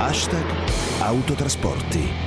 #autotrasporti.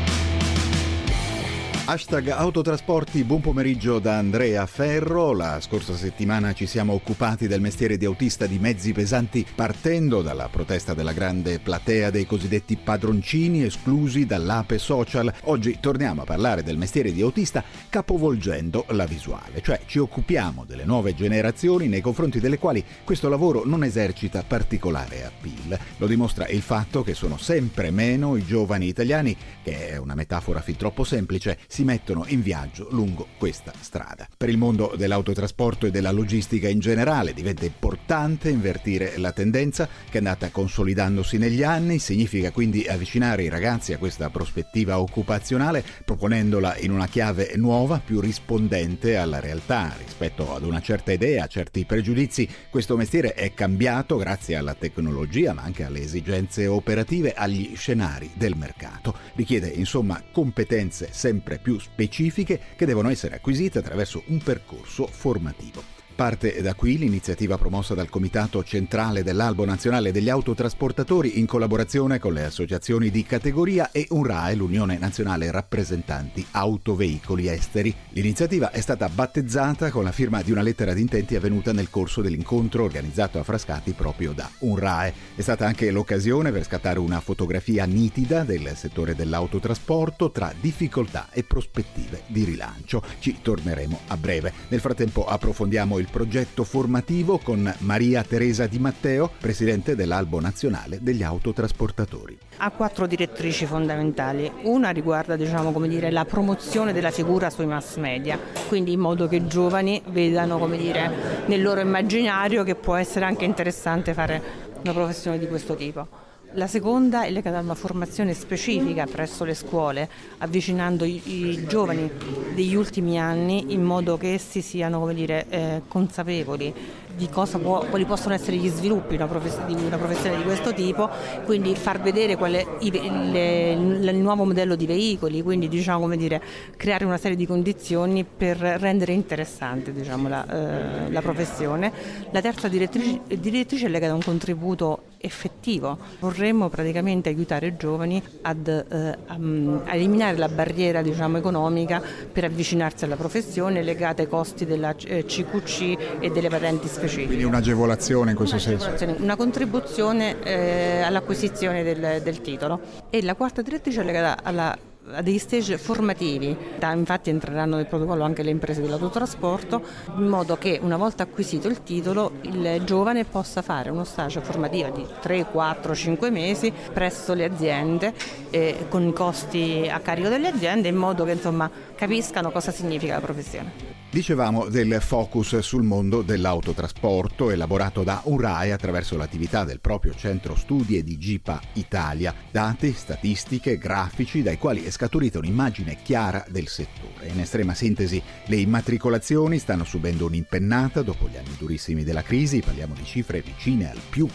#autotrasporti, buon pomeriggio da Andrea Ferro. La scorsa settimana ci siamo occupati del mestiere di autista di mezzi pesanti partendo dalla protesta della grande platea dei cosiddetti padroncini esclusi dall'ape social. Oggi torniamo a parlare del mestiere di autista capovolgendo la visuale, cioè ci occupiamo delle nuove generazioni nei confronti delle quali questo lavoro non esercita particolare appeal. Lo dimostra il fatto che sono sempre meno i giovani italiani, che è una metafora fin troppo semplice, si mettono in viaggio lungo questa strada. Per il mondo dell'autotrasporto e della logistica in generale diventa importante invertire la tendenza che è andata consolidandosi negli anni. Significa quindi avvicinare i ragazzi a questa prospettiva occupazionale proponendola in una chiave nuova, più rispondente alla realtà. Rispetto ad una certa idea, a certi pregiudizi, questo mestiere è cambiato grazie alla tecnologia ma anche alle esigenze operative, agli scenari del mercato. Richiede insomma competenze sempre più specifiche che devono essere acquisite attraverso un percorso formativo. Parte da qui l'iniziativa promossa dal Comitato Centrale dell'Albo Nazionale degli Autotrasportatori in collaborazione con le associazioni di categoria e UNRAE, l'Unione Nazionale Rappresentanti Autoveicoli Esteri. L'iniziativa è stata battezzata con la firma di una lettera di intenti avvenuta nel corso dell'incontro organizzato a Frascati proprio da UNRAE. È stata anche l'occasione per scattare una fotografia nitida del settore dell'autotrasporto tra difficoltà e prospettive di rilancio. Ci torneremo a breve. Nel frattempo approfondiamo il progetto formativo con Maria Teresa Di Matteo, presidente dell'Albo Nazionale degli Autotrasportatori. Ha 4 direttrici fondamentali. Una riguarda, la promozione della figura sui mass media, quindi in modo che i giovani vedano, nel loro immaginario che può essere anche interessante fare una professione di questo tipo. La seconda è legata a una formazione specifica presso le scuole, avvicinando i giovani degli ultimi anni in modo che essi siano consapevoli di quali possono essere gli sviluppi di una professione di questo tipo, quindi far vedere qual è il nuovo modello di veicoli, quindi creare una serie di condizioni per rendere interessante la professione. La terza direttrice è legata a un contributo effettivo. Vorremmo praticamente aiutare i giovani a eliminare la barriera economica per avvicinarsi alla professione legata ai costi della CQC e delle patenti specifiche. Quindi un'agevolazione in questo senso? Una contribuzione all'acquisizione del titolo. E la quarta direttrice è legata a degli stage formativi. Infatti entreranno nel protocollo anche le imprese dell'autotrasporto, in modo che una volta acquisito il titolo il giovane possa fare uno stage formativo di 3, 4, 5 mesi presso le aziende con i costi a carico delle aziende, in modo che capiscano cosa significa la professione. Dicevamo del focus sul mondo dell'autotrasporto elaborato da UNRAE attraverso l'attività del proprio centro studi e di GIPA Italia. Dati, statistiche, grafici dai quali è scaturita un'immagine chiara del settore. In estrema sintesi, le immatricolazioni stanno subendo un'impennata dopo gli anni durissimi della crisi, parliamo di cifre vicine al più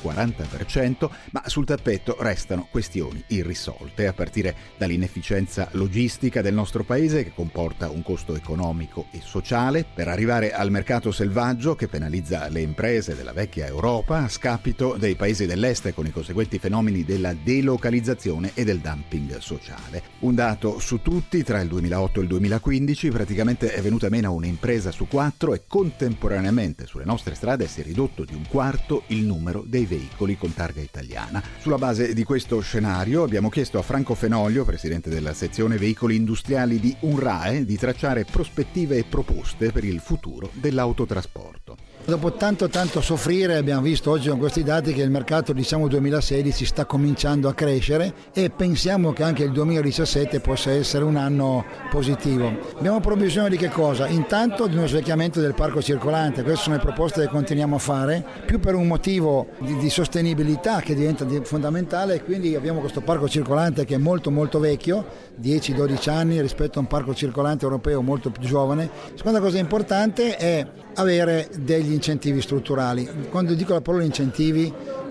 40%, ma sul tappeto restano questioni irrisolte, a partire dall'inefficienza logistica del nostro paese che comporta un costo economico e sociale, per arrivare al mercato selvaggio che penalizza le imprese della vecchia Europa a scapito dei paesi dell'est con i conseguenti fenomeni della delocalizzazione e del dumping sociale. Un dato su tutti: tra il 2008 e il 2015 praticamente è venuta meno un'impresa su 4 e contemporaneamente sulle nostre strade si è ridotto di 1/4 il numero dei veicoli con targa italiana. Sulla base di questo scenario abbiamo chiesto a Franco Fenoglio, presidente della sezione veicoli industriali di UNRAE, di tracciare prospettive e proposte per il futuro dell'autotrasporto. Dopo tanto soffrire abbiamo visto oggi con questi dati che il mercato 2016 sta cominciando a crescere e pensiamo che anche il 2017 possa essere un anno positivo. Abbiamo bisogno di che cosa? Intanto di uno svecchiamento del parco circolante, queste sono le proposte che continuiamo a fare, più per un motivo di sostenibilità che diventa fondamentale, quindi abbiamo questo parco circolante che è molto vecchio, 10-12 anni rispetto a un parco circolante europeo molto più giovane. Seconda cosa importante è avere degli incentivi strutturali. Quando dico la parola incentivi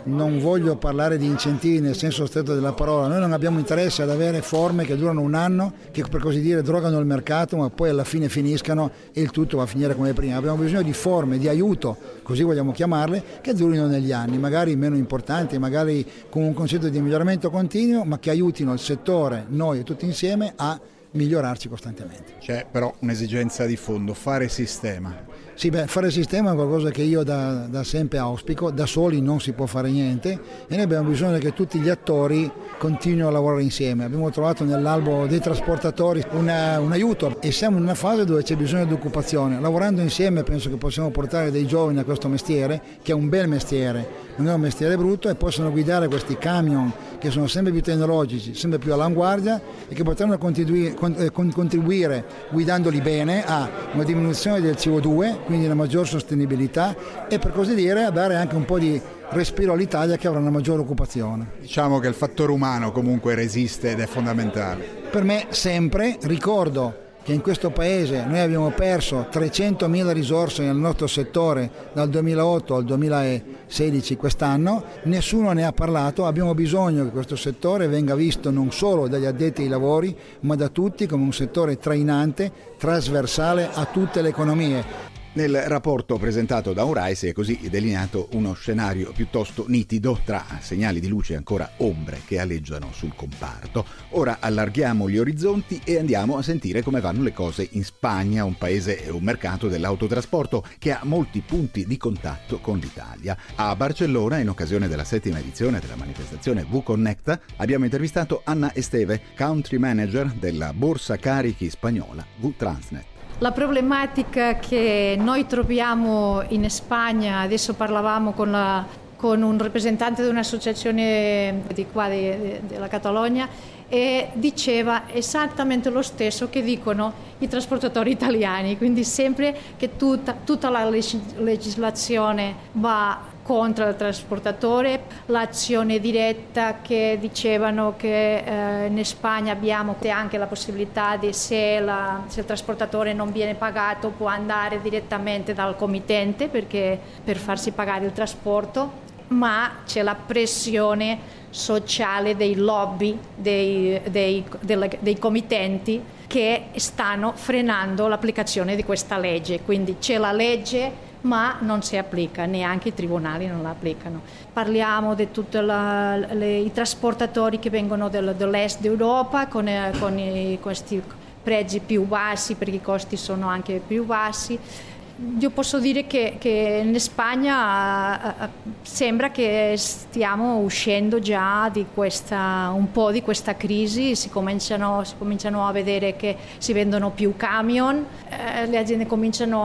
non voglio parlare di incentivi nel senso stretto della parola, noi non abbiamo interesse ad avere forme che durano un anno, che per così dire drogano il mercato, ma poi alla fine finiscano e il tutto va a finire come prima. Abbiamo bisogno di forme di aiuto, così vogliamo chiamarle, che durino negli anni, magari meno importanti, magari con un concetto di miglioramento continuo, ma che aiutino il settore, noi e tutti insieme, a migliorarci costantemente. C'è però un'esigenza di fondo, fare sistema. Sì, fare sistema è qualcosa che io da sempre auspico, da soli non si può fare niente e noi abbiamo bisogno che tutti gli attori continuino a lavorare insieme. Abbiamo trovato nell'albo dei trasportatori un aiuto e siamo in una fase dove c'è bisogno di occupazione. Lavorando insieme penso che possiamo portare dei giovani a questo mestiere, che è un bel mestiere, non è un mestiere brutto, e possono guidare questi camion che sono sempre più tecnologici, sempre più all'avanguardia e che potranno contribuire guidandoli bene a una diminuzione del CO2, quindi una maggior sostenibilità e per così dire a dare anche un po' di respiro all'Italia, che avrà una maggiore occupazione. Diciamo che il fattore umano comunque resiste ed è fondamentale. Per me sempre, ricordo che in questo paese noi abbiamo perso 300.000 risorse nel nostro settore dal 2008 al 2016 quest'anno, nessuno ne ha parlato, abbiamo bisogno che questo settore venga visto non solo dagli addetti ai lavori ma da tutti come un settore trainante, trasversale a tutte le economie. Nel rapporto presentato da Unrai si è così delineato uno scenario piuttosto nitido tra segnali di luce e ancora ombre che aleggiano sul comparto. Ora allarghiamo gli orizzonti e andiamo a sentire come vanno le cose in Spagna, un paese e un mercato dell'autotrasporto che ha molti punti di contatto con l'Italia. A Barcellona, in occasione della 7ª edizione della manifestazione VConnect, abbiamo intervistato Anna Esteve, country manager della borsa carichi spagnola VTransnet. La problematica che noi troviamo in Spagna, adesso parlavamo con un rappresentante di un'associazione di qua della Catalogna e diceva esattamente lo stesso che dicono i trasportatori italiani, quindi sempre che tutta la legislazione va contro il trasportatore, l'azione diretta che dicevano che in Spagna abbiamo anche la possibilità di se il trasportatore non viene pagato può andare direttamente dal committente per farsi pagare il trasporto, ma c'è la pressione sociale dei lobby dei committenti che stanno frenando l'applicazione di questa legge, quindi c'è la legge ma non si applica, neanche i tribunali non la applicano. Parliamo di tutti i trasportatori che vengono dell'est d'Europa con questi prezzi più bassi perché i costi sono anche più bassi. Io posso dire che in Spagna sembra che stiamo uscendo già di un po' di questa crisi, si cominciano a vedere che si vendono più camion, le aziende cominciano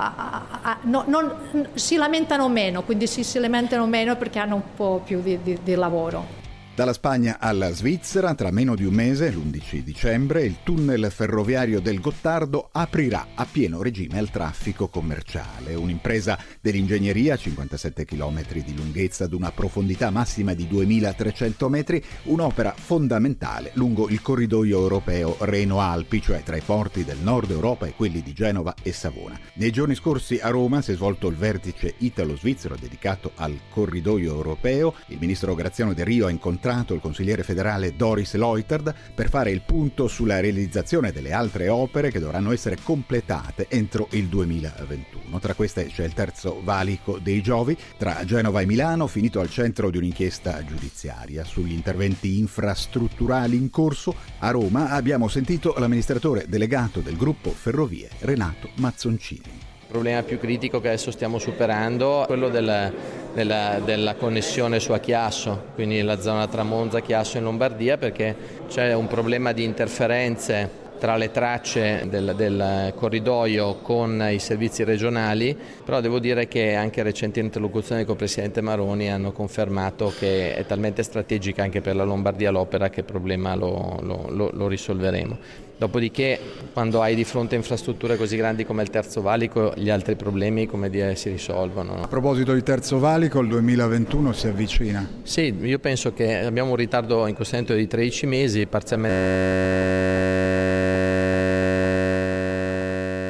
si lamentano meno, quindi si lamentano meno perché hanno un po' più di lavoro. Dalla Spagna alla Svizzera, tra meno di un mese, l'11 dicembre, il tunnel ferroviario del Gottardo aprirà a pieno regime al traffico commerciale. Un'impresa dell'ingegneria, 57 km di lunghezza ad una profondità massima di 2.300 metri, un'opera fondamentale lungo il corridoio europeo Reno-Alpi, cioè tra i porti del nord Europa e quelli di Genova e Savona. Nei giorni scorsi a Roma si è svolto il vertice italo-svizzero dedicato al corridoio europeo. Il ministro Graziano De Rio ha incontrato il consigliere federale Doris Leuterd per fare il punto sulla realizzazione delle altre opere che dovranno essere completate entro il 2021. Tra queste c'è il terzo valico dei Giovi tra Genova e Milano, finito al centro di un'inchiesta giudiziaria. Sugli interventi infrastrutturali in corso a Roma abbiamo sentito l'amministratore delegato del gruppo Ferrovie, Renato Mazzoncini. Il problema più critico che adesso stiamo superando è quello della connessione su Chiasso, quindi la zona tra Monza e Chiasso in Lombardia, perché c'è un problema di interferenze tra le tracce del corridoio con i servizi regionali, però devo dire che anche recenti interlocuzioni con il Presidente Maroni hanno confermato che è talmente strategica anche per la Lombardia l'opera che il problema lo risolveremo. Dopodiché, quando hai di fronte infrastrutture così grandi come il terzo valico, gli altri problemi, come dire, si risolvono. A proposito di terzo valico, il 2021 si avvicina. Sì, io penso che abbiamo un ritardo in questo momento di 13 mesi,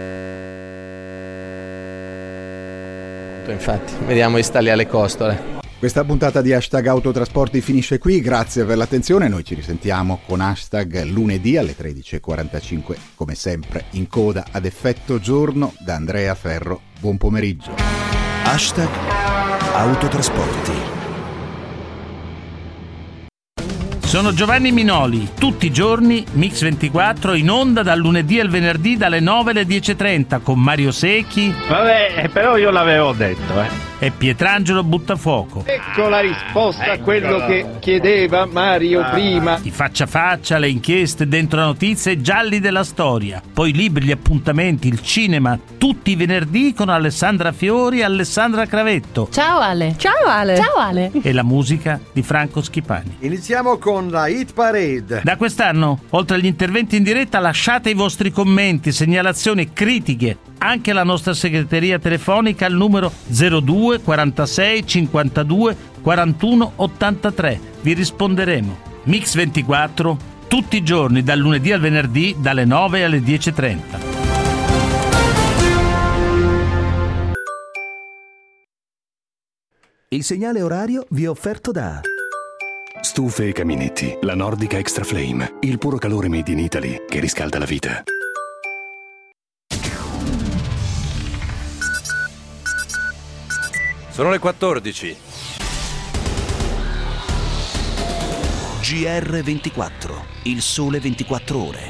parzialmente. Infatti, vediamo di starli alle costole. Questa puntata di Hashtag Autotrasporti finisce qui, grazie per l'attenzione, noi ci risentiamo con Hashtag lunedì alle 13.45, come sempre in coda ad effetto giorno da Andrea Ferro. Buon pomeriggio. Hashtag Autotrasporti. Sono Giovanni Minoli, tutti i giorni Mix24 in onda dal lunedì al venerdì dalle 9 alle 10.30 con Mario Secchi. Vabbè, però io l'avevo detto, E Pietrangelo Buttafuoco. Ecco la risposta a quello che chiedeva Mario prima. I faccia a faccia, le inchieste, dentro la notizia e gialli della storia. Poi i libri, gli appuntamenti, il cinema, tutti i venerdì con Alessandra Fiori e Alessandra Cravetto. Ciao Ale. Ciao Ale. Ciao Ale. E la musica di Franco Schipani. Iniziamo con la Hit Parade. Da quest'anno, oltre agli interventi in diretta, lasciate i vostri commenti, segnalazioni, critiche, anche alla nostra segreteria telefonica al numero 02 46 52 41 83. Vi risponderemo. Mix24, tutti i giorni, dal lunedì al venerdì, dalle 9 alle 10.30. Il segnale orario vi è offerto da Stufe e Caminetti, la Nordica Extra Flame, il puro calore made in Italy che riscalda la vita. Sono le 14. GR24, il sole 24 ore.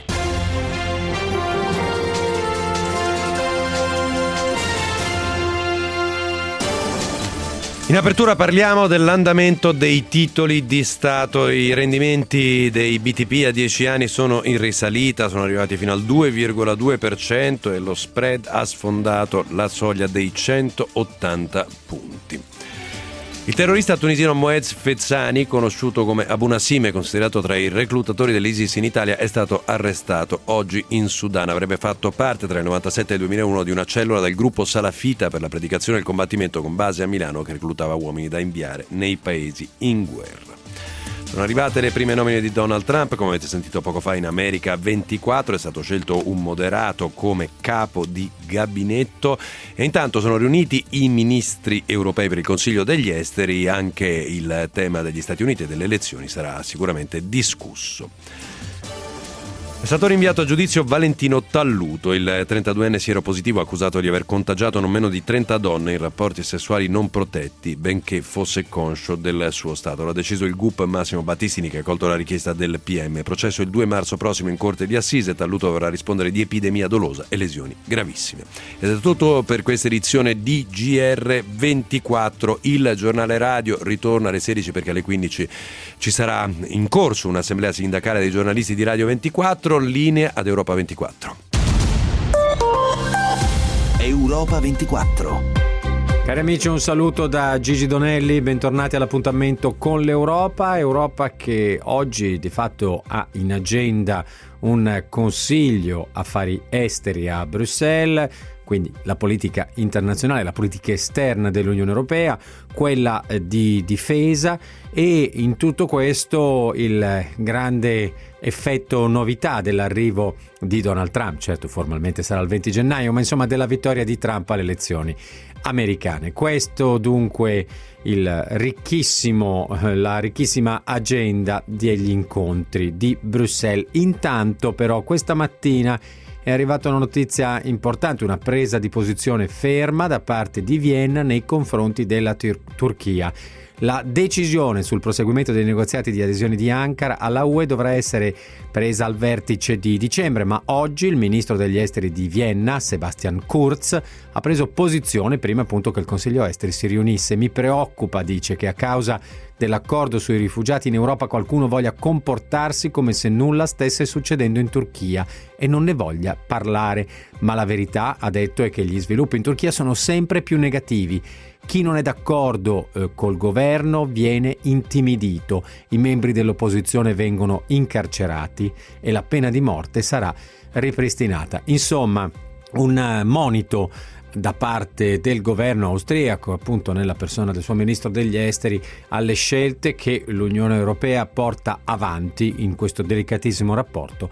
In apertura parliamo dell'andamento dei titoli di Stato. I rendimenti dei BTP a 10 anni sono in risalita, sono arrivati fino al 2,2% e lo spread ha sfondato la soglia dei 180 punti. Il terrorista tunisino Moez Fezzani, conosciuto come Abu Nassim e considerato tra i reclutatori dell'ISIS in Italia, è stato arrestato oggi in Sudan. Avrebbe fatto parte tra il 1997 e il 2001 di una cellula del gruppo Salafita per la predicazione e il combattimento con base a Milano che reclutava uomini da inviare nei paesi in guerra. Sono arrivate le prime nomine di Donald Trump, come avete sentito poco fa. In America 24 è stato scelto un moderato come capo di gabinetto e intanto sono riuniti i ministri europei per il Consiglio degli Esteri. Anche il tema degli Stati Uniti e delle elezioni sarà sicuramente discusso. È stato rinviato a giudizio Valentino Talluto, il 32enne sieropositivo accusato di aver contagiato non meno di 30 donne in rapporti sessuali non protetti, benché fosse conscio del suo stato. L'ha deciso il GUP Massimo Battistini, che ha accolto la richiesta del PM. Processo il 2 marzo prossimo in Corte di Assise. Talluto dovrà rispondere di epidemia dolosa e lesioni gravissime. Ed è tutto per questa edizione di GR24. Il giornale radio ritorna alle 16 perché alle 15 ci sarà in corso un'assemblea sindacale dei giornalisti di Radio 24. Linea ad Europa 24. Europa 24. Cari amici, un saluto da Gigi Donelli, bentornati all'appuntamento con l'Europa. Europa che oggi di fatto ha in agenda un consiglio affari esteri a Bruxelles, quindi la politica internazionale, la politica esterna dell'Unione Europea, quella di difesa e in tutto questo il grande effetto novità dell'arrivo di Donald Trump, certo formalmente sarà il 20 gennaio, ma insomma della vittoria di Trump alle elezioni americane. Questo dunque la ricchissima agenda degli incontri di Bruxelles. Intanto però questa mattina è arrivata una notizia importante, una presa di posizione ferma da parte di Vienna nei confronti della Turchia. La decisione sul proseguimento dei negoziati di adesione di Ankara alla UE dovrà essere presa al vertice di dicembre, ma oggi il ministro degli esteri di Vienna, Sebastian Kurz, ha preso posizione prima appunto che il Consiglio Esteri si riunisse. Mi preoccupa, dice, che a causa dell'accordo sui rifugiati in Europa qualcuno voglia comportarsi come se nulla stesse succedendo in Turchia e non ne voglia parlare, ma la verità, ha detto, è che gli sviluppi in Turchia sono sempre più negativi. Chi non è d'accordo col governo viene intimidito, i membri dell'opposizione vengono incarcerati e la pena di morte sarà ripristinata. Insomma, un monito da parte del governo austriaco, appunto nella persona del suo ministro degli esteri, alle scelte che l'Unione Europea porta avanti in questo delicatissimo rapporto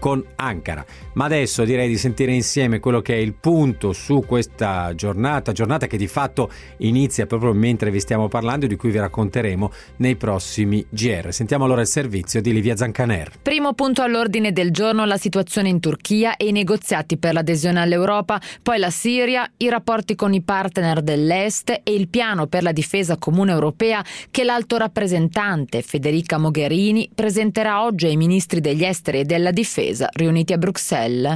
con Ankara. Ma adesso direi di sentire insieme quello che è il punto su questa giornata che di fatto inizia proprio mentre vi stiamo parlando e di cui vi racconteremo nei prossimi GR. Sentiamo allora il servizio di Livia Zancaner. Primo punto all'ordine del giorno: la situazione in Turchia e i negoziati per l'adesione all'Europa, poi la Siria, i rapporti con i partner dell'Est e il piano per la difesa comune europea che l'alto rappresentante Federica Mogherini presenterà oggi ai ministri degli esteri e della difesa riuniti a Bruxelles.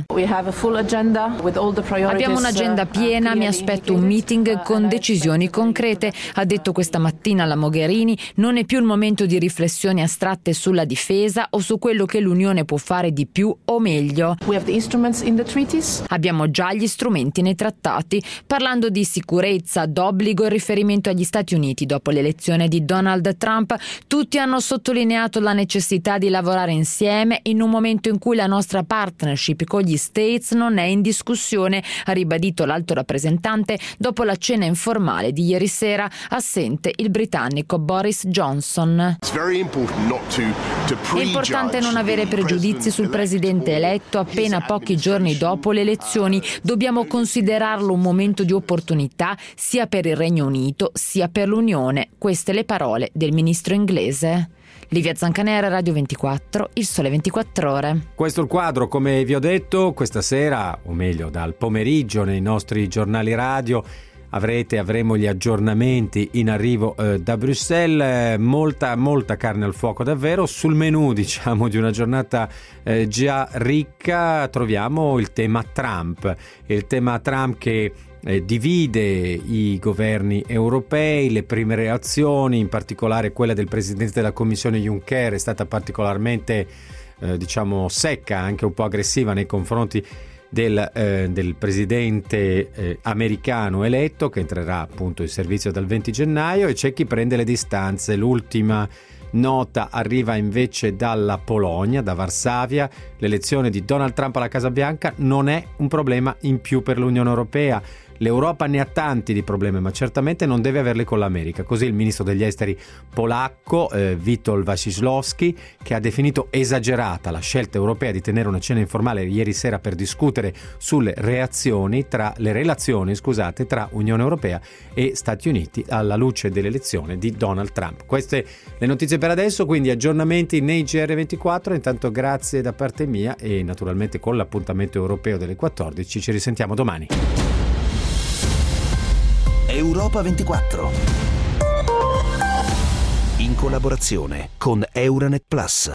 Abbiamo un'agenda piena, mi aspetto un meeting con decisioni concrete, ha detto questa mattina la Mogherini. Non è più il momento di riflessioni astratte sulla difesa o su quello che l'Unione può fare di più o meglio. Abbiamo già gli strumenti nei trattati. Parlando di sicurezza, d'obbligo il riferimento agli Stati Uniti dopo l'elezione di Donald Trump, tutti hanno sottolineato la necessità di lavorare insieme in un momento in cui la nostra partnership con gli States non è in discussione, ha ribadito l'alto rappresentante dopo la cena informale di ieri sera, assente il britannico Boris Johnson. È importante non avere pregiudizi sul presidente eletto appena pochi giorni dopo le elezioni. Dobbiamo considerarlo un momento di opportunità sia per il Regno Unito sia per l'Unione. Queste le parole del ministro inglese. Livia Zancanera, Radio 24, Il Sole 24 Ore. Questo è il quadro, come vi ho detto, questa sera, o meglio dal pomeriggio nei nostri giornali radio, avremo gli aggiornamenti in arrivo da Bruxelles, molta carne al fuoco davvero. Sul menù, diciamo, di una giornata già ricca troviamo il tema Trump che divide i governi europei. Le prime reazioni, in particolare quella del presidente della Commissione Juncker, è stata particolarmente secca, anche un po' aggressiva nei confronti del presidente americano eletto, che entrerà appunto in servizio dal 20 gennaio, e c'è chi prende le distanze. L'ultima nota arriva invece dalla Polonia, da Varsavia. L'elezione di Donald Trump alla Casa Bianca non è un problema in più per l'Unione Europea. L'Europa ne ha tanti di problemi, ma certamente non deve averli con l'America. Così il ministro degli esteri polacco Witold Waszczykowski, che ha definito esagerata la scelta europea di tenere una cena informale ieri sera per discutere sulle relazioni tra Unione Europea e Stati Uniti alla luce dell'elezione di Donald Trump. Queste le notizie per adesso, quindi aggiornamenti nei GR24. Intanto grazie da parte mia e naturalmente con l'appuntamento europeo delle 14 ci risentiamo domani. Europa 24, in collaborazione con Euranet Plus.